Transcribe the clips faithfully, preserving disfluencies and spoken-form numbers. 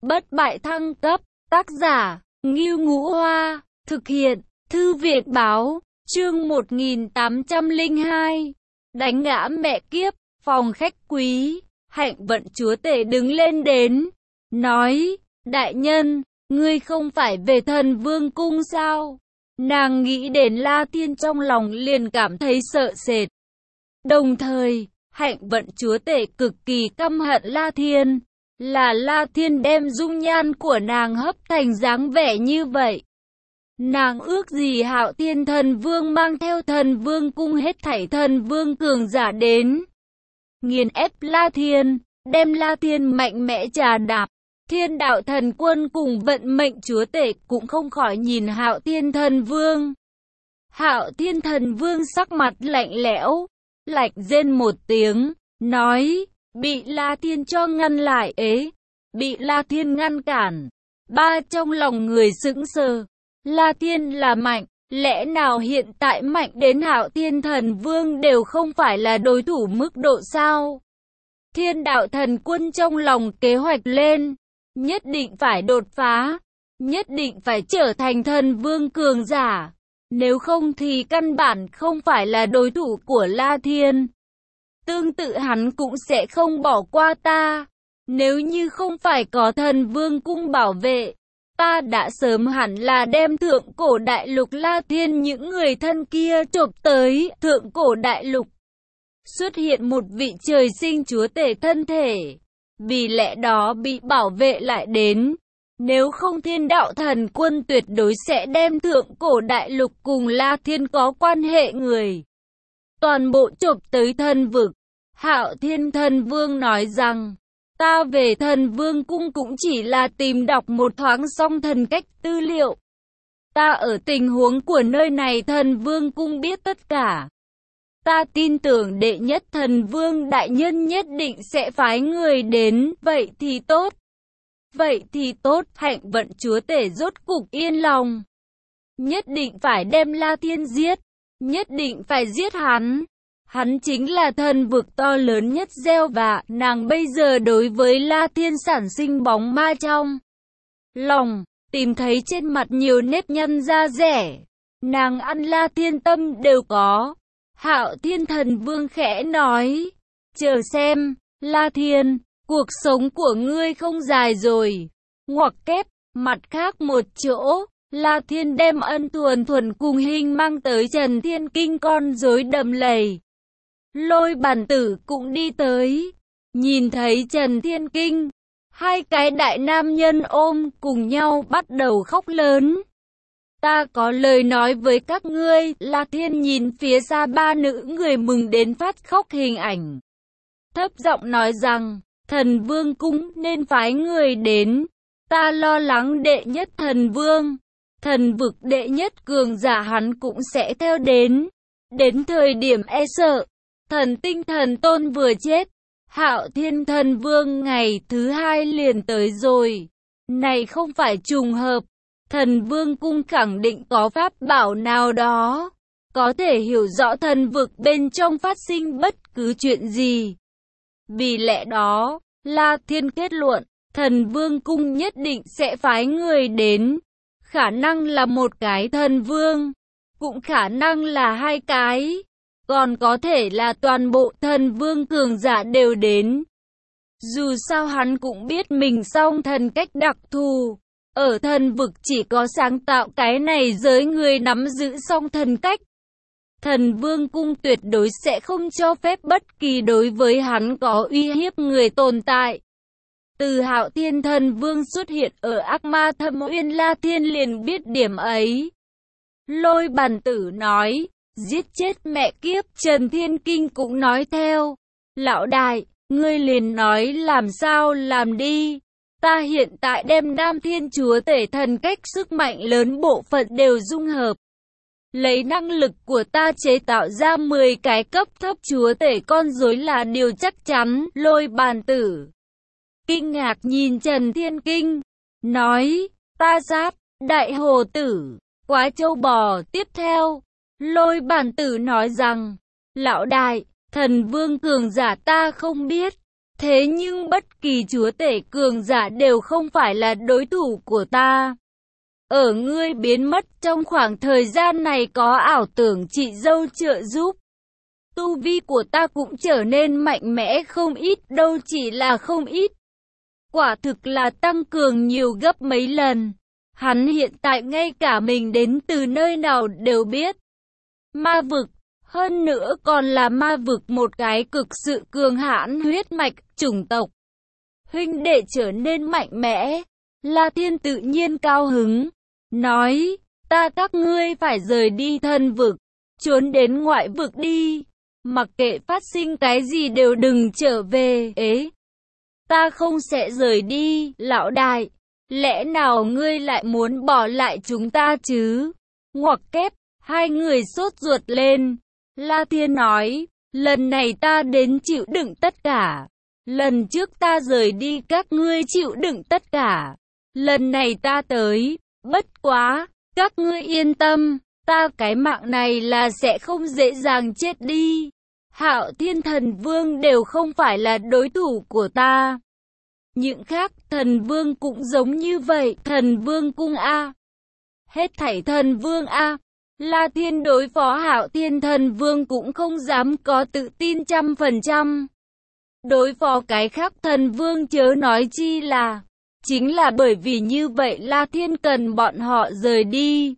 bất bại thăng cấp, tác giả, Ngưu Ngũ Hoa, thực hiện, Thư viện Báo, chương một nghìn tám trăm lẻ hai, đánh ngã mẹ kiếp, phòng khách quý, Hạnh Vận chúa tể đứng lên đến, nói, đại nhân, ngươi không phải về Thần Vương cung sao? Nàng nghĩ đến La Thiên trong lòng liền cảm thấy sợ sệt. Đồng thời, Hạnh Vận chúa tể cực kỳ căm hận La Thiên, là La Thiên đem dung nhan của nàng hấp thành dáng vẻ như vậy. Nàng ước gì Hạo Thiên Thần Vương mang theo Thần Vương cung hết thảy Thần Vương cường giả đến, nghiền ép La Thiên, đem La Thiên mạnh mẽ trà đạp. Thiên đạo thần quân cùng vận mệnh chúa tể cũng không khỏi nhìn Hạo Thiên Thần Vương. Hạo Thiên Thần Vương sắc mặt lạnh lẽo, lạnh rên một tiếng, nói, bị La Thiên cho ngăn lại ế, bị La Thiên ngăn cản. Ba trong lòng người sững sờ, La Thiên là mạnh, lẽ nào hiện tại mạnh đến Hạo Thiên Thần Vương đều không phải là đối thủ mức độ sao? Thiên đạo thần quân trong lòng kế hoạch lên, nhất định phải đột phá, nhất định phải trở thành Thần Vương cường giả, nếu không thì căn bản không phải là đối thủ của La Thiên. Tương tự hắn cũng sẽ không bỏ qua ta, nếu như không phải có Thần Vương cung bảo vệ, ta đã sớm hẳn là đem thượng cổ đại lục La Thiên những người thân kia chộp tới thượng cổ đại lục. Xuất hiện một vị trời sinh chúa tể thân thể, vì lẽ đó bị bảo vệ lại đến. Nếu không thiên đạo thần quân tuyệt đối sẽ đem thượng cổ đại lục cùng La Thiên có quan hệ người toàn bộ chộp tới thần vực. Hạo Thiên Thần Vương nói rằng, ta về Thần Vương cung cũng chỉ là tìm đọc một thoáng xong thần cách tư liệu. Ta ở tình huống của nơi này Thần Vương cung biết tất cả. Ta tin tưởng đệ nhất Thần Vương đại nhân nhất định sẽ phái người đến, vậy thì tốt. Vậy thì tốt, Hạnh Vận chúa tể rốt cục yên lòng. Nhất định phải đem La Thiên giết, nhất định phải giết hắn. Hắn chính là thần vực to lớn nhất gieo và nàng bây giờ đối với La Thiên sản sinh bóng ma trong lòng, tìm thấy trên mặt nhiều nếp nhăn da rẻ. Nàng ăn La Thiên tâm đều có. Hạo Thiên Thần Vương khẽ nói, chờ xem, La Thiên, cuộc sống của ngươi không dài rồi. Ngoặc kép, mặt khác một chỗ, La Thiên đem ân thuần thuần cùng hình mang tới Trần Thiên Kinh con rối đầm lầy. Lôi Bản Tử cũng đi tới, nhìn thấy Trần Thiên Kinh, hai cái đại nam nhân ôm cùng nhau bắt đầu khóc lớn. Ta có lời nói với các ngươi, La Thiên nhìn phía xa ba nữ người mừng đến phát khóc hình ảnh. Thấp giọng nói rằng, Thần Vương cung nên phái người đến, ta lo lắng đệ nhất Thần Vương, thần vực đệ nhất cường giả hắn cũng sẽ theo đến. Đến thời điểm e sợ, thần tinh thần tôn vừa chết, Hạo Thiên Thần Vương ngày thứ hai liền tới rồi. Này không phải trùng hợp, Thần Vương cung khẳng định có pháp bảo nào đó, có thể hiểu rõ thần vực bên trong phát sinh bất cứ chuyện gì. Vì lẽ đó, La Thiên kết luận, Thần Vương cung nhất định sẽ phái người đến, khả năng là một cái thần vương, cũng khả năng là hai cái, còn có thể là toàn bộ thần vương cường giả đều đến. Dù sao hắn cũng biết mình song thần cách đặc thù, ở thần vực chỉ có sáng tạo cái này giới người nắm giữ song thần cách. Thần Vương cung tuyệt đối sẽ không cho phép bất kỳ đối với hắn có uy hiếp người tồn tại. Từ Hạo Thiên Thần Vương xuất hiện ở Ác Ma Thâm Uyên, La Thiên liền biết điểm ấy. Lôi Bản Tử nói, giết chết mẹ kiếp. Trần Thiên Kinh cũng nói theo, lão đại, ngươi liền nói làm sao làm đi. Ta hiện tại đem Đam Thiên chúa tể thần cách sức mạnh lớn bộ phận đều dung hợp. Lấy năng lực của ta chế tạo ra mười cái cấp thấp chúa tể con rối là điều chắc chắn. Lôi Bản Tử kinh ngạc nhìn Trần Thiên Kinh, nói, ta sát, đại hồ tử, quá châu bò. Tiếp theo, Lôi Bản Tử nói rằng, lão đại, thần vương cường giả ta không biết, Thế nhưng bất kỳ chúa tể cường giả đều không phải là đối thủ của ta. Ở ngươi biến mất trong khoảng thời gian này có ảo tưởng chị dâu trợ giúp. Tu vi của ta cũng trở nên mạnh mẽ không ít đâu, chỉ là không ít. Quả thực là tăng cường nhiều gấp mấy lần. Hắn hiện tại ngay cả mình đến từ nơi nào đều biết. Ma vực, hơn nữa còn là ma vực một cái cực sự cường hãn huyết mạch, chủng tộc. Huynh đệ trở nên mạnh mẽ. La Thiên tự nhiên cao hứng, nói, ta các ngươi phải rời đi thân vực, trốn đến ngoại vực đi. Mặc kệ phát sinh cái gì đều đừng trở về. Ế, ta không sẽ rời đi, lão đại. Lẽ nào ngươi lại muốn bỏ lại chúng ta chứ? Ngoặc kép, hai người sốt ruột lên. La Thiên nói, lần này ta đến chịu đựng tất cả. Lần trước ta rời đi các ngươi chịu đựng tất cả. Lần này ta tới, bất quá, các ngươi yên tâm, ta cái mạng này là sẽ không dễ dàng chết đi. Hạo Thiên Thần Vương đều không phải là đối thủ của ta. Những khác thần vương cũng giống như vậy, thần vương cung A. Hết thảy thần vương A. La Thiên đối phó Hạo Thiên Thần Vương cũng không dám có tự tin trăm phần trăm. Đối phó cái khác thần vương chớ nói chi là. Chính là bởi vì như vậy La Thiên cần bọn họ rời đi.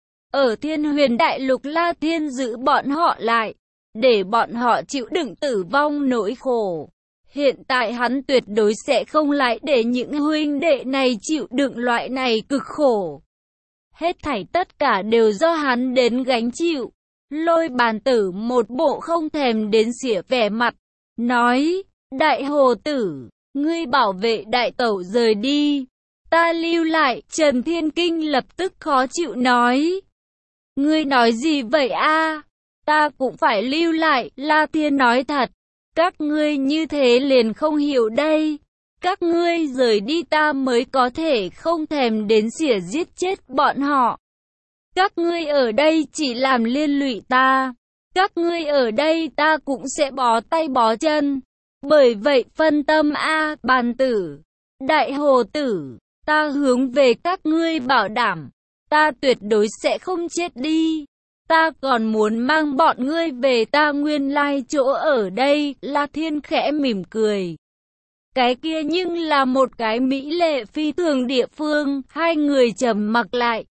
Ở Thiên Huyền Đại Lục La Thiên giữ bọn họ lại, để bọn họ chịu đựng tử vong nỗi khổ. Hiện tại hắn tuyệt đối sẽ không lại để những huynh đệ này chịu đựng loại này cực khổ. Hết thảy tất cả đều do hắn đến gánh chịu. Lôi Bàn Tử một bộ không thèm đến xỉa vẻ mặt, nói, đại hồ tử, ngươi bảo vệ đại tẩu rời đi, ta lưu lại. Trần Thiên Kinh lập tức khó chịu nói, ngươi nói gì vậy a? Ta cũng phải lưu lại. La Thiên nói thật, các ngươi như thế liền không hiểu đây. Các ngươi rời đi ta mới có thể không thèm đến xỉa giết chết bọn họ. Các ngươi ở đây chỉ làm liên lụy ta. Các ngươi ở đây ta cũng sẽ bó tay bó chân. Bởi vậy phân tâm a, Bàn Tử, đại hồ tử, ta hướng về các ngươi bảo đảm, ta tuyệt đối sẽ không chết đi. Ta còn muốn mang bọn ngươi về ta nguyên lai chỗ ở đây. La Thiên khẽ mỉm cười. Cái kia nhưng là một cái mỹ lệ phi thường địa phương. Hai người trầm mặc lại.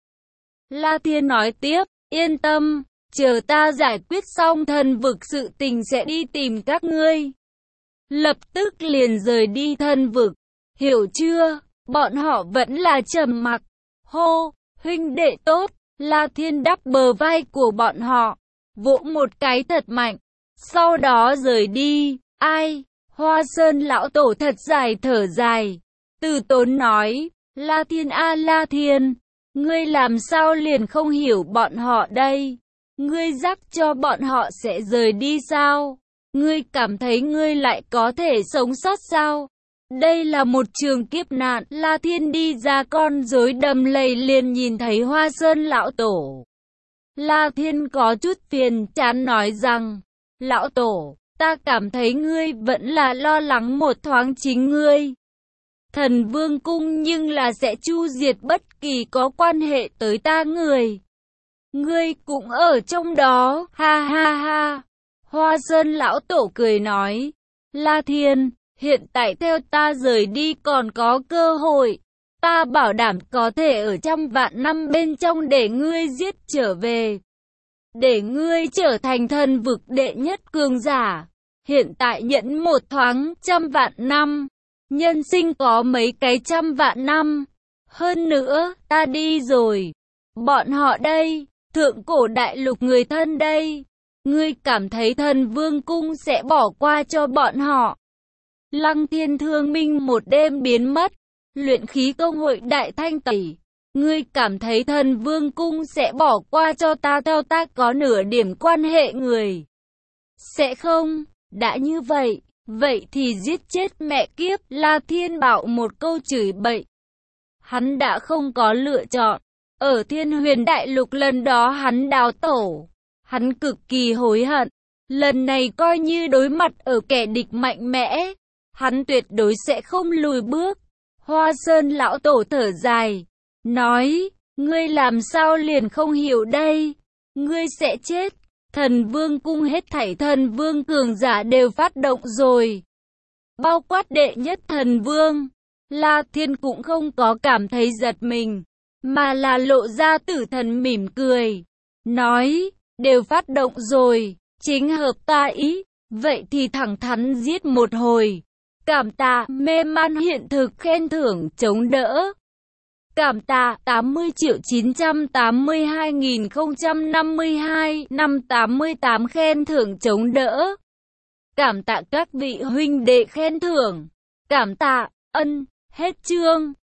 La Thiên nói tiếp, yên tâm, chờ ta giải quyết xong thần vực sự tình sẽ đi tìm các ngươi. Lập tức liền rời đi thân vực. Hiểu chưa? Bọn họ vẫn là trầm mặc. Hô, huynh đệ tốt. La Thiên đắp bờ vai của bọn họ, vỗ một cái thật mạnh, sau đó rời đi. Ai? Hoa Sơn lão tổ thật dài thở dài. Từ Tốn nói, La Thiên a La Thiên, ngươi làm sao liền không hiểu bọn họ đây? Ngươi dắt cho bọn họ sẽ rời đi sao? Ngươi cảm thấy ngươi lại có thể sống sót sao? Đây là một trường kiếp nạn. La Thiên đi ra con rối đầm lầy liền nhìn thấy Hoa Sơn lão tổ. La Thiên có chút phiền chán nói rằng, lão tổ, ta cảm thấy ngươi vẫn là lo lắng một thoáng chính ngươi. Thần Vương Cung nhưng là sẽ chu diệt bất kỳ có quan hệ tới ta người. Ngươi cũng ở trong đó, ha ha ha. Hoa Sơn lão tổ cười nói, La Thiên, hiện tại theo ta rời đi còn có cơ hội. Ta bảo đảm có thể ở trăm vạn năm bên trong để ngươi giết trở về. Để ngươi trở thành thần vực đệ nhất cường giả. Hiện tại nhẫn một thoáng trăm vạn năm. Nhân sinh có mấy cái trăm vạn năm. Hơn nữa, ta đi rồi. Bọn họ đây, thượng cổ đại lục người thân đây. Ngươi cảm thấy thần Vương Cung sẽ bỏ qua cho bọn họ? Lăng Thiên thương minh một đêm biến mất. Luyện khí công hội đại thanh tẩy. Ngươi cảm thấy thần Vương Cung sẽ bỏ qua cho ta theo ta có nửa điểm quan hệ người? Sẽ không. Đã như vậy, vậy thì giết chết mẹ kiếp. La Thiên bảo một câu chửi bậy. Hắn đã không có lựa chọn. Ở Thiên Huyền Đại Lục lần đó hắn đào tổ. Hắn cực kỳ hối hận. Lần này coi như đối mặt ở kẻ địch mạnh mẽ. hắn tuyệt đối sẽ không lùi bước. Hoa Sơn lão tổ thở dài, nói, ngươi làm sao liền không hiểu đây, ngươi sẽ chết. Thần Vương cung hết thảy thần vương cường giả đều phát động rồi. Bao quát đệ nhất thần vương, La Thiên cũng không có cảm thấy giật mình, mà là lộ ra tử thần mỉm cười, nói, đều phát động rồi, chính hợp ta ý, vậy thì thẳng thắn giết một hồi. Cảm tạ mê man hiện thực khen thưởng chống đỡ. Cảm tạ tám mươi triệu chín trăm tám mươi hai nghìn không trăm năm mươi hai năm tám mươi tám khen thưởng chống đỡ. Cảm tạ các vị huynh đệ khen thưởng. Cảm tạ, ân, hết chương.